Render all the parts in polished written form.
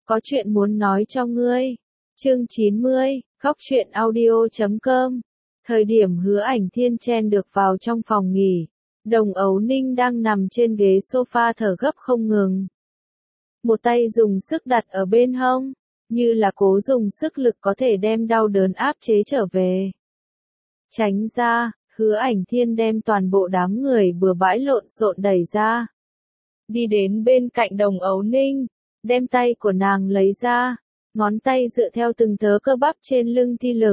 có chuyện muốn nói cho ngươi. Chương 90, Góc truyện audio.com. Thời điểm Hứa Ảnh Thiên chen được vào trong phòng nghỉ, Đồng Ấu Ninh đang nằm trên ghế sofa thở gấp không ngừng. Một tay dùng sức đặt ở bên hông, như là cố dùng sức lực có thể đem đau đớn áp chế trở về. Tránh ra, Hứa Ảnh Thiên đem toàn bộ đám người bừa bãi lộn xộn đẩy ra. Đi đến bên cạnh Đồng Ấu Ninh, đem tay của nàng lấy ra, ngón tay dựa theo từng tớ cơ bắp trên lưng thi lực.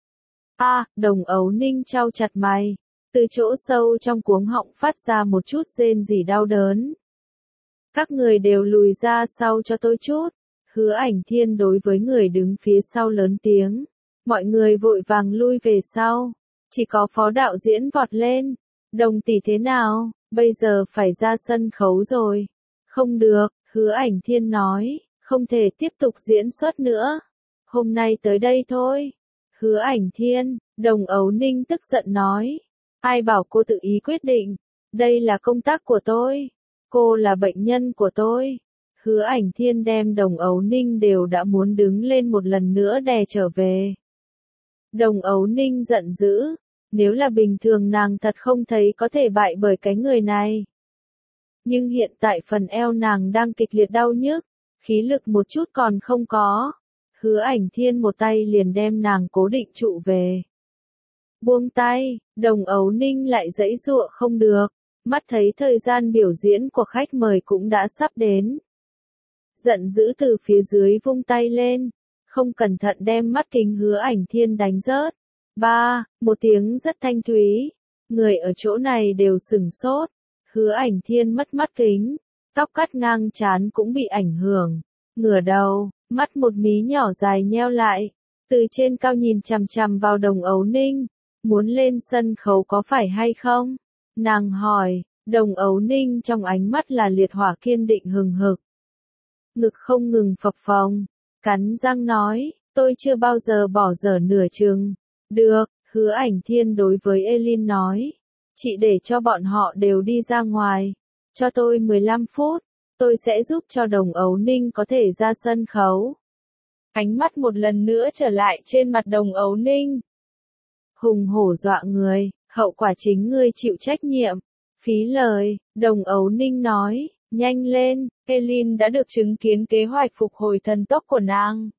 Đồng Ấu Ninh chau chặt mày, từ chỗ sâu trong cuống họng phát ra một chút rên rỉ đau đớn. Các người đều lùi ra sau cho tôi chút. Hứa Ảnh Thiên đối với người đứng phía sau lớn tiếng. Mọi người vội vàng lui về sau. Chỉ có Phó đạo diễn vọt lên. Đồng tỷ thế nào, bây giờ phải ra sân khấu rồi. Không được, Hứa Ảnh Thiên nói, không thể tiếp tục diễn xuất nữa. Hôm nay tới đây thôi. Hứa Ảnh Thiên, Đồng Ấu Ninh tức giận nói. Ai bảo cô tự ý quyết định, đây là công tác của tôi. Cô là bệnh nhân của tôi. Hứa Ảnh Thiên đem Đồng Ấu Ninh đều đã muốn đứng lên một lần nữa đè trở về. Đồng Ấu Ninh giận dữ, nếu là bình thường nàng thật không thấy có thể bại bởi cái người này. Nhưng hiện tại phần eo nàng đang kịch liệt đau nhức, khí lực một chút còn không có. Hứa Ảnh Thiên một tay liền đem nàng cố định trụ về. Buông tay, Đồng Ấu Ninh lại giãy giụa không được, mắt thấy thời gian biểu diễn của khách mời cũng đã sắp đến. Giận dữ từ phía dưới vung tay lên, không cẩn thận đem mắt kính Hứa Ảnh Thiên đánh rớt. Một tiếng rất thanh thúy, người ở chỗ này đều sửng sốt. Hứa Ảnh Thiên mất mắt kính, tóc cắt ngang trán cũng bị ảnh hưởng, ngửa đầu, mắt một mí nhỏ dài nheo lại, từ trên cao nhìn chằm chằm vào Đồng Ấu Ninh, muốn lên sân khấu có phải hay không? Nàng hỏi. Đồng Ấu Ninh trong ánh mắt là liệt hỏa kiên định hừng hực. Ngực không ngừng phập phồng, cắn răng nói, tôi chưa bao giờ bỏ dở nửa chừng. Được, Hứa Ảnh Thiên đối với Elin nói, chị để cho bọn họ đều đi ra ngoài, cho tôi 15 phút, tôi sẽ giúp cho Đồng Ấu Ninh có thể ra sân khấu. Ánh mắt một lần nữa trở lại trên mặt Đồng Ấu Ninh. Hùng hổ dọa người, hậu quả chính ngươi chịu trách nhiệm. Phí lời, Đồng Ấu Ninh nói, nhanh lên, Elin đã được chứng kiến kế hoạch phục hồi thần tốc của nàng.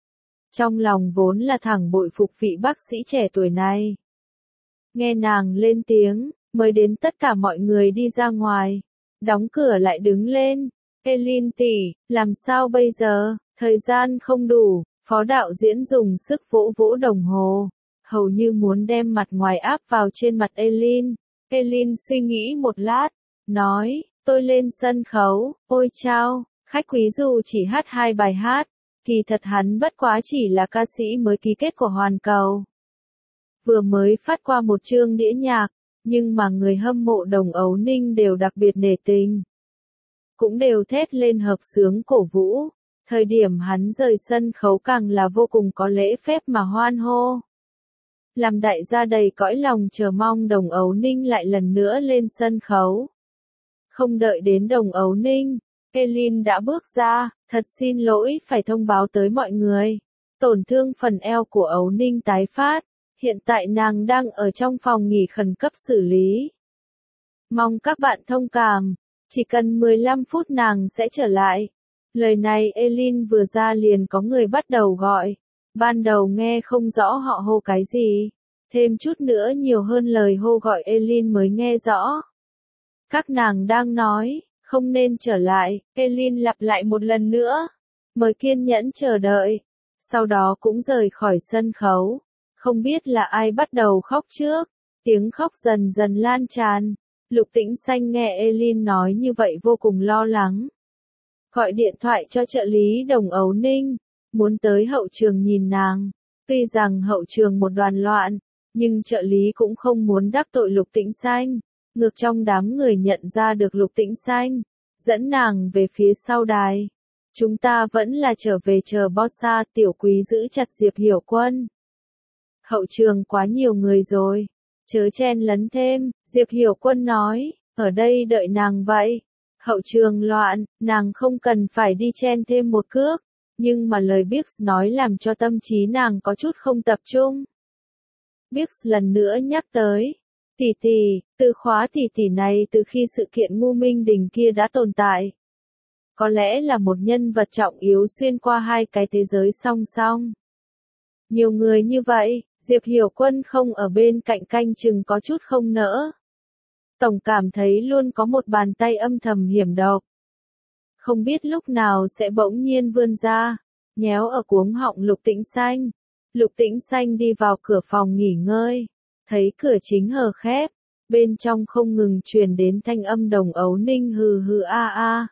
Trong lòng vốn là thẳng bội phục vị bác sĩ trẻ tuổi này. Nghe nàng lên tiếng, mới đến tất cả mọi người đi ra ngoài, đóng cửa lại đứng lên. Elin tỷ, làm sao bây giờ, thời gian không đủ, Phó đạo diễn dùng sức vỗ vỗ đồng hồ, hầu như muốn đem mặt ngoài áp vào trên mặt Elin. Elin suy nghĩ một lát, nói, tôi lên sân khấu, ôi chao, khách quý dù chỉ hát 2 bài hát, kỳ thật hắn bất quá chỉ là ca sĩ mới ký kết của Hoàn Cầu. Vừa mới phát qua một chương đĩa nhạc, nhưng mà người hâm mộ Đồng Ấu Ninh đều đặc biệt nể tình. Cũng đều thét lên hợp xướng cổ vũ, thời điểm hắn rời sân khấu càng là vô cùng có lễ phép mà hoan hô. Làm đại gia đầy cõi lòng chờ mong Đồng Ấu Ninh lại lần nữa lên sân khấu. Không đợi đến Đồng Ấu Ninh, Elin đã bước ra, thật xin lỗi phải thông báo tới mọi người. Tổn thương phần eo của Ấu Ninh tái phát, hiện tại nàng đang ở trong phòng nghỉ khẩn cấp xử lý. Mong các bạn thông cảm, chỉ cần 15 phút nàng sẽ trở lại. Lời này Elin vừa ra liền có người bắt đầu gọi. Ban đầu nghe không rõ họ hô cái gì, thêm chút nữa nhiều hơn lời hô gọi Elin mới nghe rõ. Các nàng đang nói, không nên trở lại, Elin lặp lại một lần nữa, mời kiên nhẫn chờ đợi, sau đó cũng rời khỏi sân khấu. Không biết là ai bắt đầu khóc trước, tiếng khóc dần dần lan tràn. Lục Tĩnh Xanh nghe Elin nói như vậy vô cùng lo lắng. Gọi điện thoại cho trợ lý Đồng Ấu Ninh, muốn tới hậu trường nhìn nàng. Tuy rằng hậu trường một đoàn loạn, nhưng trợ lý cũng không muốn đắc tội Lục Tĩnh Xanh. Ngược trong đám người nhận ra được Lục Tĩnh Xanh, dẫn nàng về phía sau đài. Chúng ta vẫn là trở về chờ Bossa, tiểu quý giữ chặt Diệp Hiểu Quân. Hậu trường quá nhiều người rồi, chớ chen lấn thêm, Diệp Hiểu Quân nói, ở đây đợi nàng vậy. Hậu trường loạn, nàng không cần phải đi chen thêm một cước. nhưng mà lời Biggs nói làm cho tâm trí nàng có chút không tập trung. Biggs lần nữa nhắc tới, tỷ tỷ, từ khóa tỷ tỷ này từ khi sự kiện Ngu Minh Đình kia đã tồn tại. Có lẽ là một nhân vật trọng yếu xuyên qua hai cái thế giới song song. Nhiều người như vậy, Diệp Hiểu Quân không ở bên cạnh canh chừng có chút không nỡ. Tổng cảm thấy luôn có một bàn tay âm thầm hiểm độc. Không biết lúc nào sẽ bỗng nhiên vươn ra, nhéo ở cuống họng Lục Tĩnh Xanh. Lục Tĩnh Xanh đi vào cửa phòng nghỉ ngơi, thấy cửa chính hờ khép, bên trong không ngừng truyền đến thanh âm Đồng Ấu Ninh hừ hừ a a.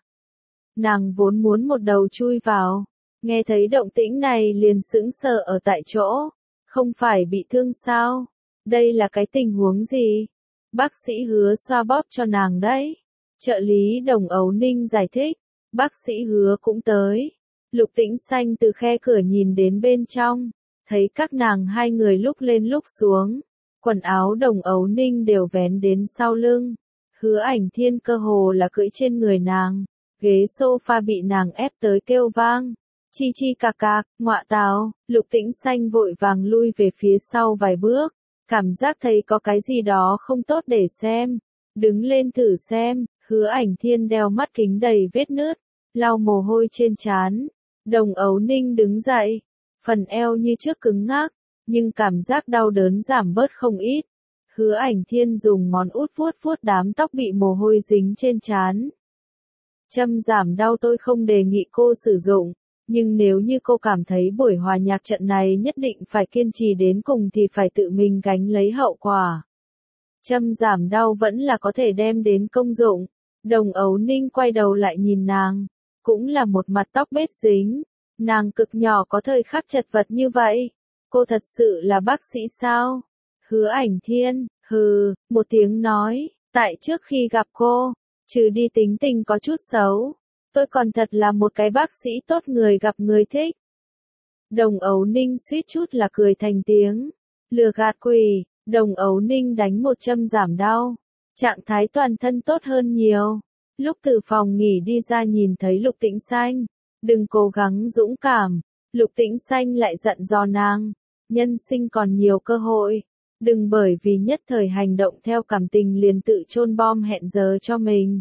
Nàng vốn muốn một đầu chui vào, nghe thấy động tĩnh này liền sững sờ ở tại chỗ, không phải bị thương sao? Đây là cái tình huống gì? Bác sĩ Hứa xoa bóp cho nàng đấy. Trợ lý Đồng Ấu Ninh giải thích, bác sĩ Hứa cũng tới. Lục Tĩnh Xanh từ khe cửa nhìn đến bên trong, thấy các nàng hai người lúc lên lúc xuống, quần áo Đồng Ấu Ninh đều vén đến sau lưng. Hứa Ảnh Thiên cơ hồ là cưỡi trên người nàng, ghế sofa bị nàng ép tới kêu vang. Chi chi cạc cạc, ngọa tào, Lục Tĩnh Xanh vội vàng lui về phía sau vài bước, cảm giác thấy có cái gì đó không tốt để xem. Đứng lên thử xem, Hứa Ảnh Thiên đeo mắt kính đầy vết nứt, lau mồ hôi trên trán. Đồng Ấu Ninh đứng dậy, phần eo như trước cứng ngắc, nhưng cảm giác đau đớn giảm bớt không ít. Hứa Ảnh Thiên dùng ngón út vuốt vuốt đám tóc bị mồ hôi dính trên trán. Châm giảm đau tôi không đề nghị cô sử dụng, nhưng nếu như cô cảm thấy buổi hòa nhạc trận này nhất định phải kiên trì đến cùng thì phải tự mình gánh lấy hậu quả. Châm giảm đau vẫn là có thể đem đến công dụng. Đồng Ấu Ninh quay đầu lại nhìn nàng, cũng là một mặt tóc bết dính. Nàng cực nhỏ có thời khắc chật vật như vậy. Cô thật sự là bác sĩ sao? Hứa Ảnh Thiên, hừ, một tiếng nói, tại trước khi gặp cô, trừ đi tính tình có chút xấu, tôi còn thật là một cái bác sĩ tốt người gặp người thích. Đồng Ấu Ninh suýt chút là cười thành tiếng. Lừa gạt quỷ, Đồng Ấu Ninh đánh một châm giảm đau. Trạng thái toàn thân tốt hơn nhiều. Lúc từ phòng nghỉ đi ra nhìn thấy Lục Tĩnh Xanh. Đừng cố gắng dũng cảm. Lục Tĩnh Xanh lại dặn dò nàng. Nhân sinh còn nhiều cơ hội. Đừng bởi vì nhất thời hành động theo cảm tình liền tự chôn bom hẹn giờ cho mình.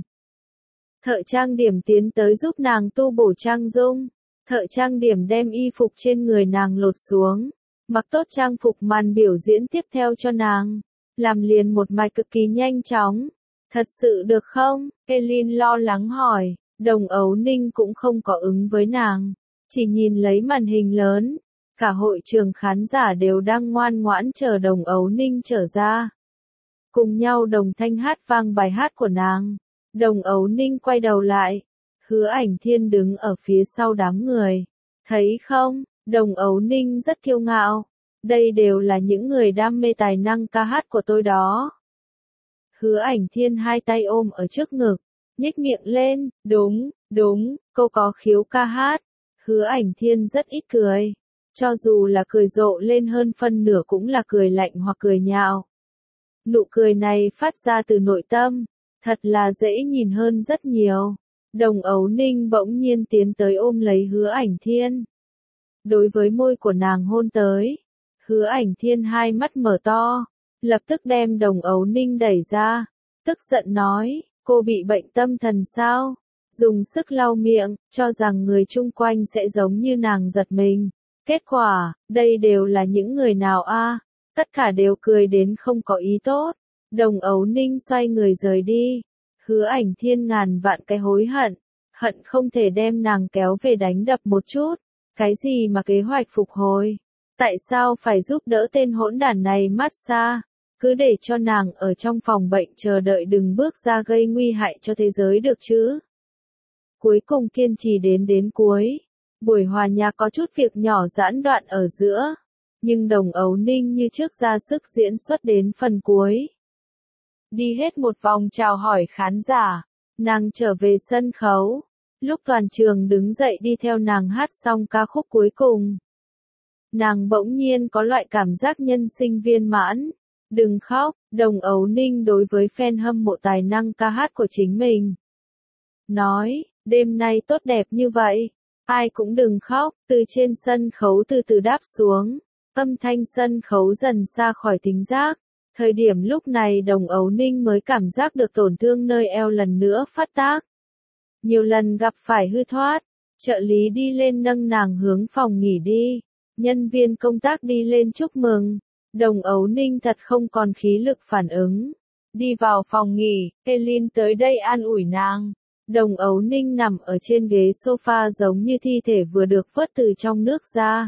Thợ trang điểm tiến tới giúp nàng tu bổ trang dung. Thợ trang điểm đem y phục trên người nàng lột xuống, mặc tốt trang phục màn biểu diễn tiếp theo cho nàng, làm liền một mạch cực kỳ nhanh chóng. Thật sự được không? Elin lo lắng hỏi. Đồng Ấu Ninh cũng không có ứng với nàng, chỉ nhìn lấy màn hình lớn. Cả hội trường khán giả đều đang ngoan ngoãn chờ Đồng Ấu Ninh trở ra. Cùng nhau đồng thanh hát vang bài hát của nàng. Đồng Ấu Ninh quay đầu lại. Hứa Ảnh Thiên đứng ở phía sau đám người. Thấy không, Đồng Ấu Ninh rất kiêu ngạo. Đây đều là những người đam mê tài năng ca hát của tôi đó. Hứa Ảnh Thiên hai tay ôm ở trước ngực, nhếch miệng lên, đúng, cô có khiếu ca hát. Hứa Ảnh Thiên rất ít cười. Cho dù là cười rộ lên hơn phân nửa cũng là cười lạnh hoặc cười nhạo. Nụ cười này phát ra từ nội tâm, thật là dễ nhìn hơn rất nhiều. Đồng Ấu Ninh bỗng nhiên tiến tới ôm lấy Hứa Ảnh Thiên. Đối với môi của nàng hôn tới, Hứa Ảnh Thiên hai mắt mở to, lập tức đem Đồng Ấu Ninh đẩy ra, tức giận nói, cô bị bệnh tâm thần sao? Dùng sức lau miệng, cho rằng người chung quanh sẽ giống như nàng giật mình. Kết quả, đây đều là những người nào a? Tất cả đều cười đến không có ý tốt. Đồng Ấu Ninh xoay người rời đi. Hứa Ảnh Thiên ngàn vạn cái hối hận, hận không thể đem nàng kéo về đánh đập một chút. Cái gì mà kế hoạch phục hồi? Tại sao phải giúp đỡ tên hỗn đản này massage? Cứ để cho nàng ở trong phòng bệnh chờ đợi đừng bước ra gây nguy hại cho thế giới được chứ? Cuối cùng kiên trì đến cuối. Buổi hòa nhạc có chút việc nhỏ gián đoạn ở giữa, nhưng Đồng Ấu Ninh như trước ra sức diễn xuất đến phần cuối. Đi hết một vòng chào hỏi khán giả, nàng trở về sân khấu. Lúc toàn trường đứng dậy đi theo nàng hát xong ca khúc cuối cùng, nàng bỗng nhiên có loại cảm giác nhân sinh viên mãn. Đừng khóc, Đồng Ấu Ninh đối với fan hâm mộ tài năng ca hát của chính mình nói, đêm nay tốt đẹp như vậy, Ai cũng đừng khóc, từ trên sân khấu từ từ đáp xuống. Âm thanh sân khấu dần xa khỏi thính giác. Thời điểm lúc này Đồng Ấu Ninh mới cảm giác được tổn thương nơi eo lần nữa phát tác. Nhiều lần gặp phải hư thoát. Trợ lý đi lên nâng nàng hướng phòng nghỉ đi. Nhân viên công tác đi lên chúc mừng. Đồng Ấu Ninh thật không còn khí lực phản ứng. Đi vào phòng nghỉ, Elin tới đây an ủi nàng. Đồng Ấu Ninh nằm ở trên ghế sofa giống như thi thể vừa được vớt từ trong nước ra.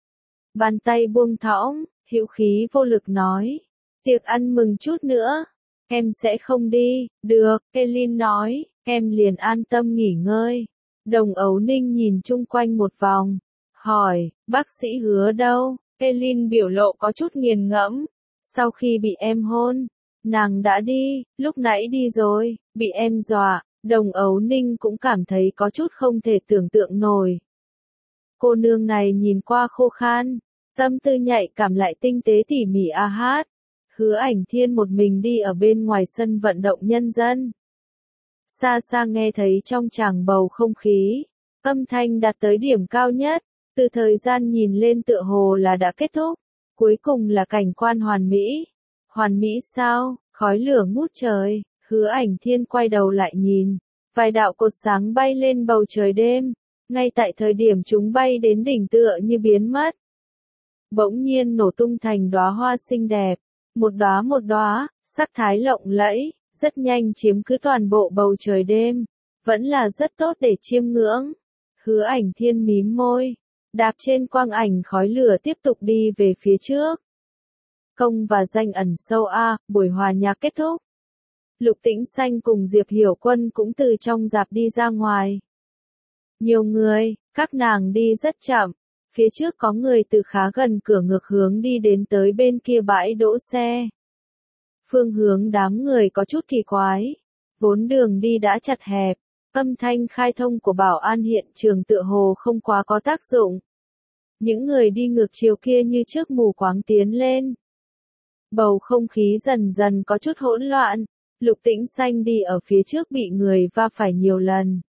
Bàn tay buông thõng, hữu khí vô lực nói. Tiệc ăn mừng chút nữa. Em sẽ không đi. Được, Elin nói, em liền an tâm nghỉ ngơi. Đồng Ấu Ninh nhìn chung quanh một vòng. Hỏi, bác sĩ Hứa đâu? Elin biểu lộ có chút nghiền ngẫm. Sau khi bị em hôn, nàng đã đi, lúc nãy đi rồi, bị em dọa. Đồng Ấu Ninh cũng cảm thấy có chút không thể tưởng tượng nổi. Cô nương này nhìn qua khô khan, tâm tư nhạy cảm lại tinh tế tỉ mỉ a hát. Hứa Ảnh Thiên một mình đi ở bên ngoài sân vận động nhân dân. Xa xa nghe thấy trong tràng bầu không khí, âm thanh đạt tới điểm cao nhất, từ thời gian nhìn lên tựa hồ là đã kết thúc, cuối cùng là cảnh quan hoàn mỹ. Hoàn mỹ sao? Khói lửa ngút trời. Hứa Ảnh Thiên quay đầu lại nhìn, vài đạo cột sáng bay lên bầu trời đêm, ngay tại thời điểm chúng bay đến đỉnh tựa như biến mất. Bỗng nhiên nổ tung thành đóa hoa xinh đẹp, một đóa, sắc thái lộng lẫy, rất nhanh chiếm cứ toàn bộ bầu trời đêm, vẫn là rất tốt để chiêm ngưỡng. Hứa Ảnh Thiên mím môi, đạp trên quang ảnh khói lửa tiếp tục đi về phía trước. Công và danh ẩn sâu a, buổi hòa nhạc kết thúc. Lục Tĩnh Xanh cùng Diệp Hiểu Quân cũng từ trong rạp đi ra ngoài. Nhiều người, các nàng đi rất chậm. Phía trước có người từ khá gần cửa ngược hướng đi đến tới bên kia bãi đỗ xe. Phương hướng đám người có chút kỳ quái. Vốn đường đi đã chặt hẹp. Âm thanh khai thông của bảo an hiện trường tựa hồ không quá có tác dụng. Những người đi ngược chiều kia như trước mù quáng tiến lên. Bầu không khí dần dần có chút hỗn loạn. Lục Tĩnh Xanh đi ở phía trước bị người va phải nhiều lần.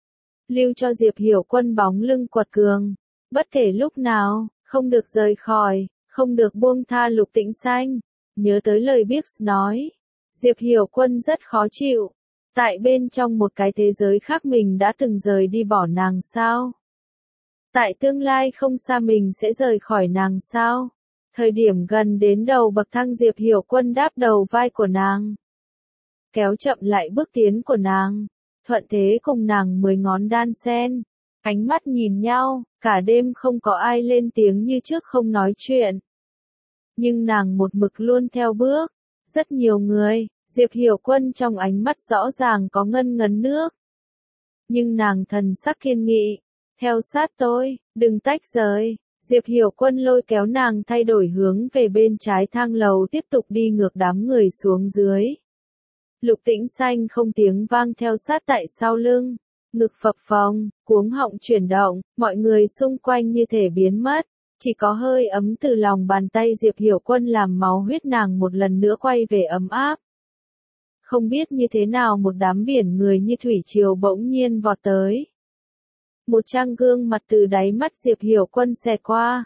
Lưu cho Diệp Hiểu Quân bóng lưng quật cường. Bất kể lúc nào, không được rời khỏi, không được buông tha Lục Tĩnh Xanh. Nhớ tới lời Biggs nói. Diệp Hiểu Quân rất khó chịu. Tại bên trong một cái thế giới khác mình đã từng rời đi bỏ nàng sao? Tại tương lai không xa mình sẽ rời khỏi nàng sao? Thời điểm gần đến đầu bậc thang Diệp Hiểu Quân đáp đầu vai của nàng. Kéo chậm lại bước tiến của nàng, thuận thế cùng nàng 10 ngón đan sen, ánh mắt nhìn nhau, cả đêm không có ai lên tiếng như trước không nói chuyện. Nhưng nàng một mực luôn theo bước, rất nhiều người, Diệp Hiểu Quân trong ánh mắt rõ ràng có ngân ngấn nước. Nhưng nàng thần sắc kiên nghị, theo sát tôi, đừng tách rời. Diệp Hiểu Quân lôi kéo nàng thay đổi hướng về bên trái thang lầu tiếp tục đi ngược đám người xuống dưới. Lục Tĩnh Xanh không tiếng vang theo sát tại sau lưng, ngực phập phồng, cuống họng chuyển động, mọi người xung quanh như thể biến mất, chỉ có hơi ấm từ lòng bàn tay Diệp Hiểu Quân làm máu huyết nàng một lần nữa quay về ấm áp. Không biết như thế nào một đám biển người như thủy triều bỗng nhiên vọt tới. Một trang gương mặt từ đáy mắt Diệp Hiểu Quân xẹt qua.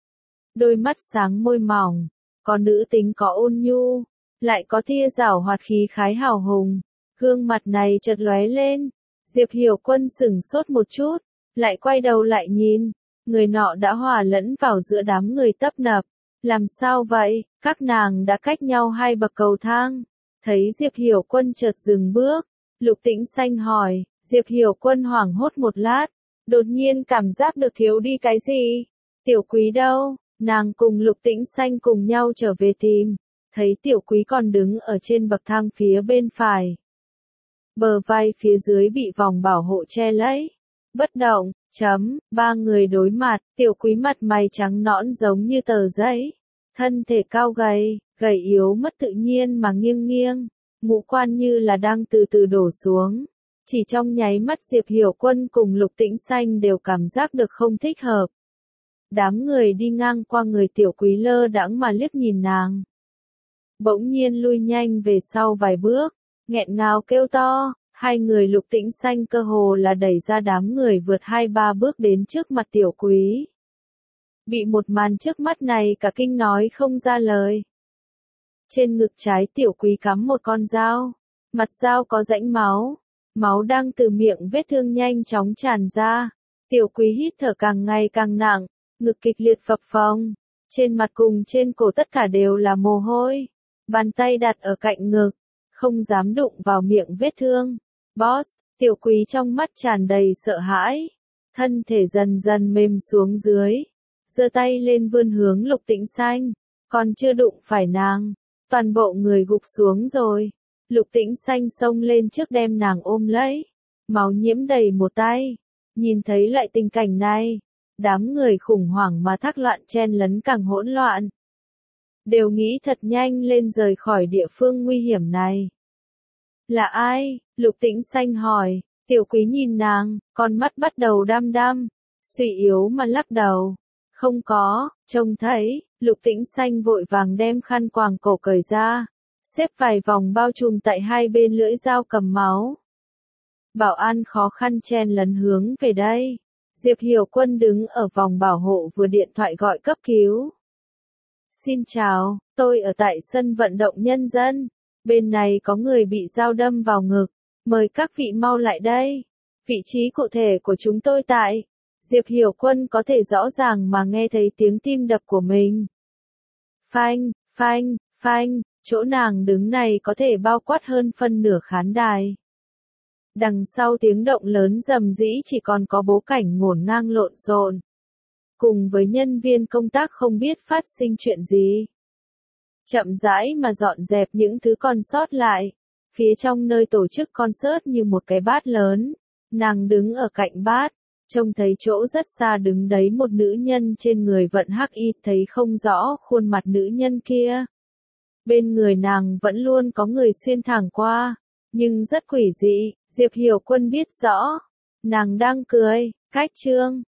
Đôi mắt sáng môi mỏng, có nữ tính có ôn nhu, lại có tia giảo hoạt khí khái hào hùng. Gương mặt này chợt lóe lên, Diệp Hiểu Quân sửng sốt một chút, lại quay đầu lại nhìn, người nọ đã hòa lẫn vào giữa đám người tấp nập. Làm sao vậy? Các nàng đã cách nhau 2 bậc cầu thang. Thấy Diệp Hiểu Quân chợt dừng bước, Lục Tĩnh Xanh hỏi. Diệp Hiểu Quân hoảng hốt một lát, đột nhiên cảm giác được thiếu đi cái gì. Tiểu Quý đâu? Nàng cùng Lục Tĩnh Xanh cùng nhau trở về tìm, thấy Tiểu Quý còn đứng ở trên bậc thang phía bên phải. Bờ vai phía dưới bị vòng bảo hộ che lấy, bất động. Ba người đối mặt, Tiểu Quý mặt mày trắng nõn giống như tờ giấy, thân thể cao gầy, gầy yếu mất tự nhiên mà nghiêng nghiêng, ngũ quan như là đang từ từ đổ xuống. Chỉ trong nháy mắt Diệp Hiểu Quân cùng Lục Tĩnh Xanh đều cảm giác được không thích hợp. Đám người đi ngang qua người Tiểu Quý lơ đãng mà liếc nhìn nàng. Bỗng nhiên lui nhanh về sau vài bước, nghẹn ngào kêu to, Hai người Lục Tĩnh Xanh cơ hồ là đẩy ra đám người vượt 2-3 bước đến trước mặt Tiểu Quý. Bị một màn trước mắt này cả kinh nói không ra lời. Trên ngực trái Tiểu Quý cắm một con dao, mặt dao có rãnh máu, máu đang từ miệng vết thương nhanh chóng tràn ra. Tiểu Quý hít thở càng ngày càng nặng, ngực kịch liệt phập phồng, trên mặt cùng trên cổ tất cả đều là mồ hôi, bàn tay đặt ở cạnh ngực, không dám đụng vào miệng vết thương. Boss, Tiểu Quý trong mắt tràn đầy sợ hãi, thân thể dần dần mềm xuống dưới, giơ tay lên vươn hướng Lục Tĩnh Xanh, còn chưa đụng phải nàng, toàn bộ người gục xuống rồi. Lục Tĩnh Xanh xông lên trước đem nàng ôm lấy, máu nhiễm đầy một tay. Nhìn thấy lại tình cảnh này, đám người khủng hoảng mà thác loạn chen lấn càng hỗn loạn. Đều nghĩ thật nhanh lên rời khỏi địa phương nguy hiểm này. Là ai? Lục Tĩnh Xanh hỏi. Tiểu Quý nhìn nàng, con mắt bắt đầu đăm đăm, suy yếu mà lắc đầu. Không có, trông thấy. Lục Tĩnh Xanh vội vàng đem khăn quàng cổ cởi ra, xếp vài vòng bao trùm tại hai bên lưỡi dao cầm máu. Bảo an khó khăn chen lấn hướng về đây. Diệp Hiểu Quân đứng ở vòng bảo hộ vừa điện thoại gọi cấp cứu. Xin chào, tôi ở tại sân vận động nhân dân. Bên này có người bị dao đâm vào ngực. Mời các vị mau lại đây. Vị trí cụ thể của chúng tôi tại. Diệp Hiểu Quân có thể rõ ràng mà nghe thấy tiếng tim đập của mình. Phanh, phanh, phanh, chỗ nàng đứng này có thể bao quát hơn phân nửa khán đài. Đằng sau tiếng động lớn rầm rĩ chỉ còn có bố cảnh ngổn ngang lộn xộn. Cùng với nhân viên công tác không biết phát sinh chuyện gì. Chậm rãi mà dọn dẹp những thứ còn sót lại. Phía trong nơi tổ chức concert như một cái bát lớn. Nàng đứng ở cạnh bát. Trông thấy chỗ rất xa đứng đấy một nữ nhân trên người vận hắc y, thấy không rõ khuôn mặt nữ nhân kia. Bên người nàng vẫn luôn có người xuyên thẳng qua. Nhưng rất quỷ dị. Diệp Hiểu Quân biết rõ, nàng đang cười, cách chương,